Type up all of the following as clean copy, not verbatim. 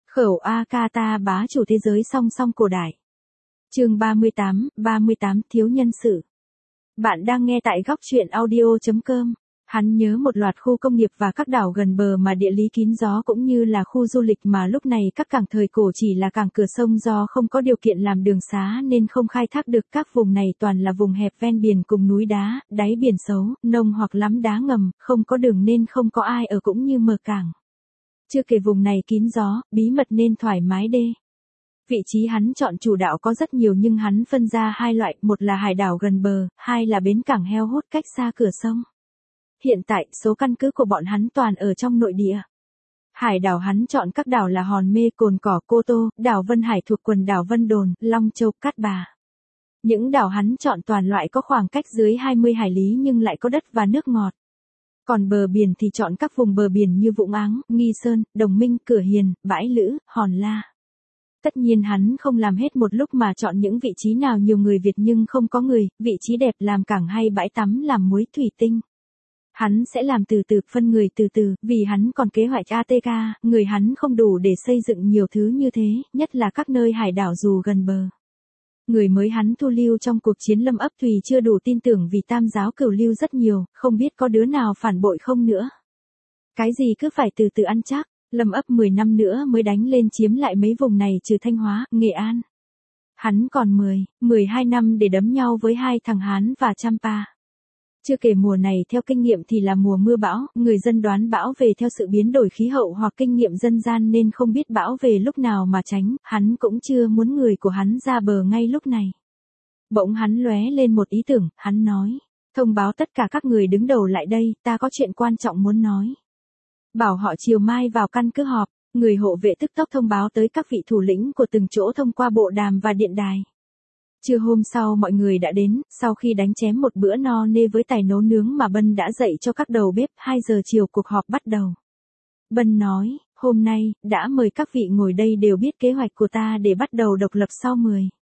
Khẩu Akata bá chủ thế giới song song cổ đại. Chương 38 thiếu nhân sự. Bạn đang nghe tại góc truyện audio.com. Hắn nhớ một loạt khu công nghiệp và các đảo gần bờ mà địa lý kín gió cũng như là khu du lịch mà lúc này các cảng thời cổ chỉ là cảng cửa sông do không có điều kiện làm đường xá nên không khai thác được. Các vùng này toàn là vùng hẹp ven biển cùng núi đá, đáy biển xấu, nông hoặc lắm đá ngầm, không có đường nên không có ai ở cũng như mờ cảng. Chưa kể vùng này kín gió, bí mật nên thoải mái đê. Vị trí hắn chọn chủ đạo có rất nhiều nhưng hắn phân ra hai loại, một là hải đảo gần bờ, hai là bến cảng heo hút cách xa cửa sông. Hiện tại, số căn cứ của bọn hắn toàn ở trong nội địa. Hải đảo hắn chọn các đảo là Hòn Mê, Cồn Cỏ, Cô Tô, đảo Vân Hải thuộc quần đảo Vân Đồn, Long Châu, Cát Bà. Những đảo hắn chọn toàn loại có khoảng cách dưới 20 hải lý nhưng lại có đất và nước ngọt. Còn bờ biển thì chọn các vùng bờ biển như Vũng Áng, Nghi Sơn, Đồng Minh, Cửa Hiền, Bãi Lữ, Hòn La. Tất nhiên hắn không làm hết một lúc mà chọn những vị trí nào nhiều người Việt nhưng không có người, vị trí đẹp làm cảng hay bãi tắm làm muối thủy tinh. Hắn sẽ làm từ từ, phân người từ từ, vì hắn còn kế hoạch ATK, người hắn không đủ để xây dựng nhiều thứ như thế, nhất là các nơi hải đảo dù gần bờ. Người mới hắn thu lưu trong cuộc chiến Lâm ấp Thùy chưa đủ tin tưởng vì tam giáo cửu lưu rất nhiều, không biết có đứa nào phản bội không nữa. Cái gì cứ phải từ từ ăn chắc, Lâm ấp 10 năm nữa mới đánh lên chiếm lại mấy vùng này trừ Thanh Hóa, Nghệ An. Hắn còn 12 năm để đấm nhau với hai thằng Hán và Champa. Chưa kể mùa này theo kinh nghiệm thì là mùa mưa bão, người dân đoán bão về theo sự biến đổi khí hậu hoặc kinh nghiệm dân gian nên không biết bão về lúc nào mà tránh, hắn cũng chưa muốn người của hắn ra bờ ngay lúc này. Bỗng hắn lóe lên một ý tưởng, hắn nói, thông báo tất cả các người đứng đầu lại đây, ta có chuyện quan trọng muốn nói. Bảo họ chiều mai vào căn cứ họp, người hộ vệ tức tốc thông báo tới các vị thủ lĩnh của từng chỗ thông qua bộ đàm và điện đài. Trưa hôm sau mọi người đã đến, sau khi đánh chém một bữa no nê với tài nấu nướng mà Bân đã dạy cho các đầu bếp, 2 giờ chiều cuộc họp bắt đầu. Bân nói, hôm nay, đã mời các vị ngồi đây đều biết kế hoạch của ta để bắt đầu độc lập sau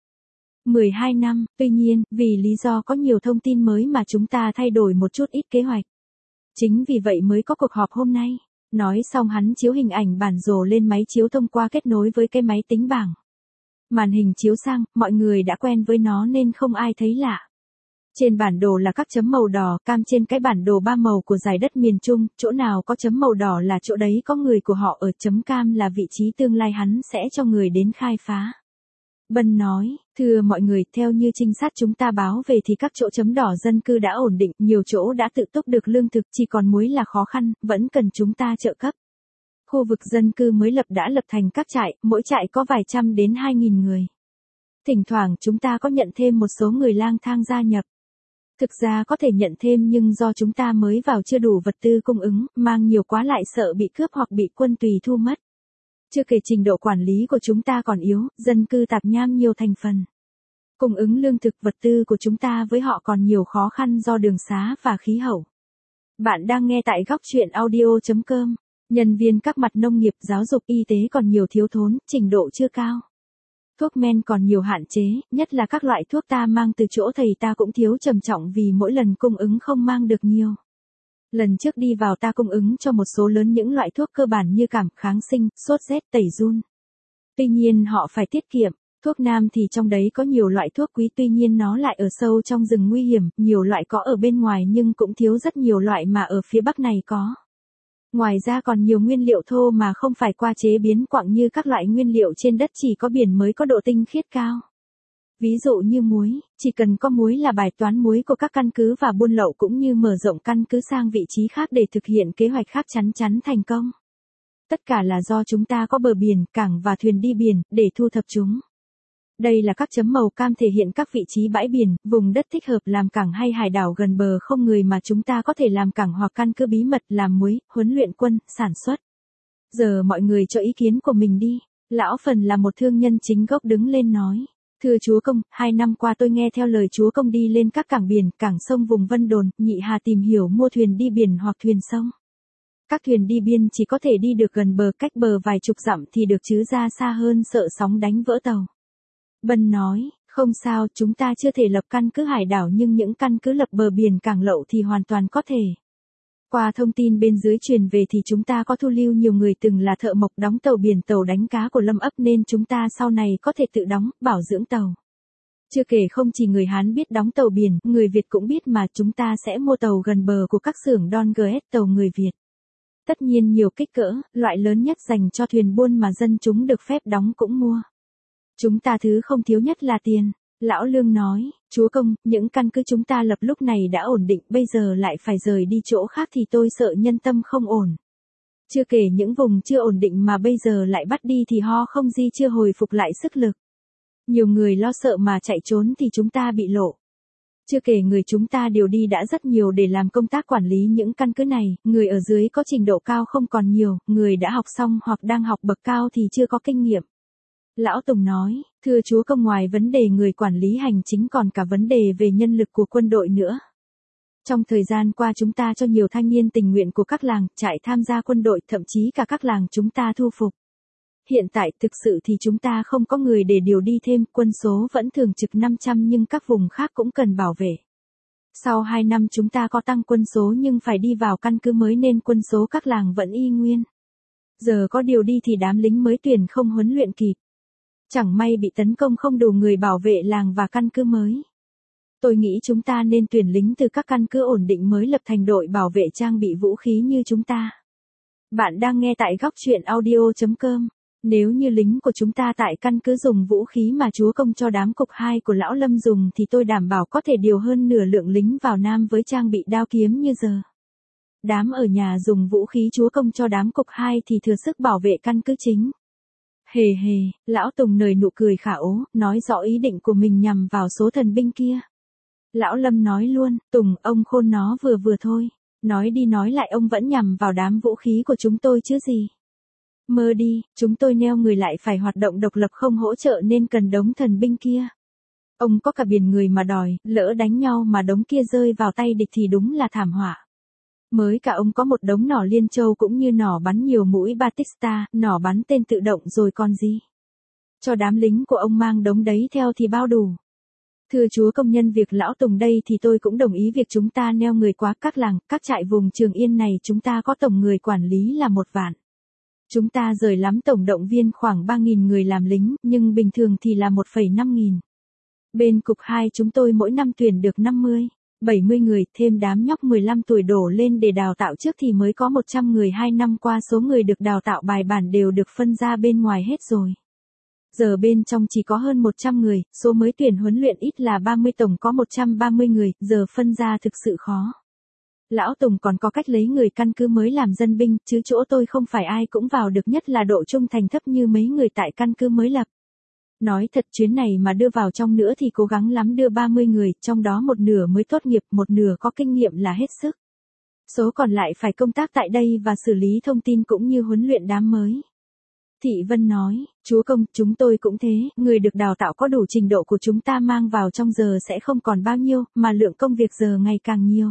12 năm, tuy nhiên, vì lý do có nhiều thông tin mới mà chúng ta thay đổi một chút ít kế hoạch. Chính vì vậy mới có cuộc họp hôm nay. Nói xong hắn chiếu hình ảnh bản đồ lên máy chiếu thông qua kết nối với cái máy tính bảng. Màn hình chiếu sang, mọi người đã quen với nó nên không ai thấy lạ. Trên bản đồ là các chấm màu đỏ, cam trên cái bản đồ 3 màu của dải đất miền Trung, chỗ nào có chấm màu đỏ là chỗ đấy có người của họ ở, chấm cam là vị trí tương lai hắn sẽ cho người đến khai phá. Bân nói, thưa mọi người, theo như trinh sát chúng ta báo về thì các chỗ chấm đỏ dân cư đã ổn định, nhiều chỗ đã tự túc được lương thực, chỉ còn muối là khó khăn, vẫn cần chúng ta trợ cấp. Khu vực dân cư mới lập đã lập thành các trại, mỗi trại có vài trăm đến 2.000 người. Thỉnh thoảng chúng ta có nhận thêm một số người lang thang gia nhập. Thực ra có thể nhận thêm nhưng do chúng ta mới vào chưa đủ vật tư cung ứng, mang nhiều quá lại sợ bị cướp hoặc bị quân tùy thu mất. Chưa kể trình độ quản lý của chúng ta còn yếu, dân cư tạp nham nhiều thành phần. Cung ứng lương thực vật tư của chúng ta với họ còn nhiều khó khăn do đường xá và khí hậu. Bạn đang nghe tại góc truyện audio.com. Nhân viên các mặt nông nghiệp, giáo dục, y tế còn nhiều thiếu thốn, trình độ chưa cao. Thuốc men còn nhiều hạn chế, nhất là các loại thuốc ta mang từ chỗ thầy ta cũng thiếu trầm trọng vì mỗi lần cung ứng không mang được nhiều. Lần trước đi vào ta cung ứng cho một số lớn những loại thuốc cơ bản như cảm, kháng sinh, sốt rét, tẩy giun. Tuy nhiên họ phải tiết kiệm, thuốc nam thì trong đấy có nhiều loại thuốc quý tuy nhiên nó lại ở sâu trong rừng nguy hiểm, nhiều loại có ở bên ngoài nhưng cũng thiếu rất nhiều loại mà ở phía Bắc này có. Ngoài ra còn nhiều nguyên liệu thô mà không phải qua chế biến quặng như các loại nguyên liệu trên đất chỉ có biển mới có độ tinh khiết cao. Ví dụ như muối, chỉ cần có muối là bài toán muối của các căn cứ và buôn lậu cũng như mở rộng căn cứ sang vị trí khác để thực hiện kế hoạch khác chắn chắn thành công. Tất cả là do chúng ta có bờ biển, cảng và thuyền đi biển, để thu thập chúng. Đây là các chấm màu cam thể hiện các vị trí bãi biển, vùng đất thích hợp làm cảng hay hải đảo gần bờ không người mà chúng ta có thể làm cảng hoặc căn cứ bí mật làm muối, huấn luyện quân, sản xuất. Giờ mọi người cho ý kiến của mình đi. Lão Phần là một thương nhân chính gốc đứng lên nói. Thưa chúa công, 2 năm qua tôi nghe theo lời chúa công đi lên các cảng biển, cảng sông vùng Vân Đồn, Nhị Hà tìm hiểu mua thuyền đi biển hoặc thuyền sông. Các thuyền đi biên chỉ có thể đi được gần bờ, cách bờ vài chục dặm thì được chứ ra xa hơn sợ sóng đánh vỡ tàu. Bân nói, không sao, chúng ta chưa thể lập căn cứ hải đảo nhưng những căn cứ lập bờ biển cảng lậu thì hoàn toàn có thể. Qua thông tin bên dưới truyền về thì chúng ta có thu lưu nhiều người từng là thợ mộc đóng tàu biển tàu đánh cá của Lâm ấp nên chúng ta sau này có thể tự đóng, bảo dưỡng tàu. Chưa kể không chỉ người Hán biết đóng tàu biển, người Việt cũng biết mà chúng ta sẽ mua tàu gần bờ của các xưởng Don GS tàu người Việt. Tất nhiên nhiều kích cỡ, loại lớn nhất dành cho thuyền buôn mà dân chúng được phép đóng cũng mua. Chúng ta thứ không thiếu nhất là tiền. Lão Lương nói, chúa công, những căn cứ chúng ta lập lúc này đã ổn định, bây giờ lại phải rời đi chỗ khác thì tôi sợ nhân tâm không ổn. Chưa kể những vùng chưa ổn định mà bây giờ lại bắt đi thì ho không di chưa hồi phục lại sức lực. Nhiều người lo sợ mà chạy trốn thì chúng ta bị lộ. Chưa kể người chúng ta điều đi đã rất nhiều để làm công tác quản lý những căn cứ này, người ở dưới có trình độ cao không còn nhiều, người đã học xong hoặc đang học bậc cao thì chưa có kinh nghiệm. Lão Tùng nói, thưa chúa công, ngoài vấn đề người quản lý hành chính còn cả vấn đề về nhân lực của quân đội nữa. Trong thời gian qua chúng ta cho nhiều thanh niên tình nguyện của các làng, trại tham gia quân đội, thậm chí cả các làng chúng ta thu phục. Hiện tại thực sự thì chúng ta không có người để điều đi thêm, quân số vẫn thường trực 500 nhưng các vùng khác cũng cần bảo vệ. Sau 2 năm chúng ta có tăng quân số nhưng phải đi vào căn cứ mới nên quân số các làng vẫn y nguyên. Giờ có điều đi thì đám lính mới tuyển không huấn luyện kịp. Chẳng may bị tấn công không đủ người bảo vệ làng và căn cứ mới. Tôi nghĩ chúng ta nên tuyển lính từ các căn cứ ổn định mới lập thành đội bảo vệ trang bị vũ khí như chúng ta. Bạn đang nghe tại góc truyện audio.com. Nếu như lính của chúng ta tại căn cứ dùng vũ khí mà chúa công cho đám cục 2 của lão Lâm dùng thì tôi đảm bảo có thể điều hơn nửa lượng lính vào Nam với trang bị đao kiếm như giờ. Đám ở nhà dùng vũ khí chúa công cho đám cục 2 thì thừa sức bảo vệ căn cứ chính. Hề hề, lão Tùng nở nụ cười khả ố, nói rõ ý định của mình nhằm vào số thần binh kia. Lão Lâm nói luôn, Tùng, ông khôn nó vừa vừa thôi. Nói đi nói lại ông vẫn nhằm vào đám vũ khí của chúng tôi chứ gì. Mơ đi, chúng tôi neo người lại phải hoạt động độc lập không hỗ trợ nên cần đống thần binh kia. Ông có cả biển người mà đòi, lỡ đánh nhau mà đống kia rơi vào tay địch thì đúng là thảm họa. Mới cả ông có một đống nỏ liên châu cũng như nỏ bắn nhiều mũi Batista, nỏ bắn tên tự động rồi còn gì. Cho đám lính của ông mang đống đấy theo thì bao đủ. Thưa chúa công, nhân việc lão Tùng đây thì tôi cũng đồng ý việc chúng ta neo người quá các làng, các trại vùng Trường Yên này chúng ta có tổng người quản lý là 1 vạn. Chúng ta rời lắm tổng động viên khoảng 3.000 người làm lính, nhưng bình thường thì là 1,5 nghìn. Bên cục 2 chúng tôi mỗi năm tuyển được 50, 70 người, thêm đám nhóc 15 tuổi đổ lên để đào tạo trước thì mới có 100 người. 2 năm qua số người được đào tạo bài bản đều được phân ra bên ngoài hết rồi. Giờ bên trong chỉ có hơn 100 người, số mới tuyển huấn luyện ít là 30, tổng có 130 người, giờ phân ra thực sự khó. Lão Tùng còn có cách lấy người căn cứ mới làm dân binh, chứ chỗ tôi không phải ai cũng vào được, nhất là độ trung thành thấp như mấy người tại căn cứ mới lập. Nói thật, chuyến này mà đưa vào trong nữa thì cố gắng lắm đưa 30 người, trong đó 1 nửa mới tốt nghiệp, 1 nửa có kinh nghiệm là hết sức. Số còn lại phải công tác tại đây và xử lý thông tin cũng như huấn luyện đám mới. Thị Vân nói, chúa công, chúng tôi cũng thế, người được đào tạo có đủ trình độ của chúng ta mang vào trong giờ sẽ không còn bao nhiêu, mà lượng công việc giờ ngày càng nhiều.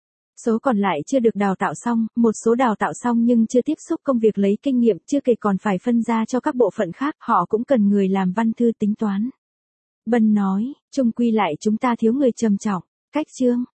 Số còn lại chưa được đào tạo xong, một số đào tạo xong nhưng chưa tiếp xúc công việc lấy kinh nghiệm, chưa kể còn phải phân ra cho các bộ phận khác, họ cũng cần người làm văn thư tính toán. Bân nói, chung quy lại chúng ta thiếu người trầm trọng, cách chương.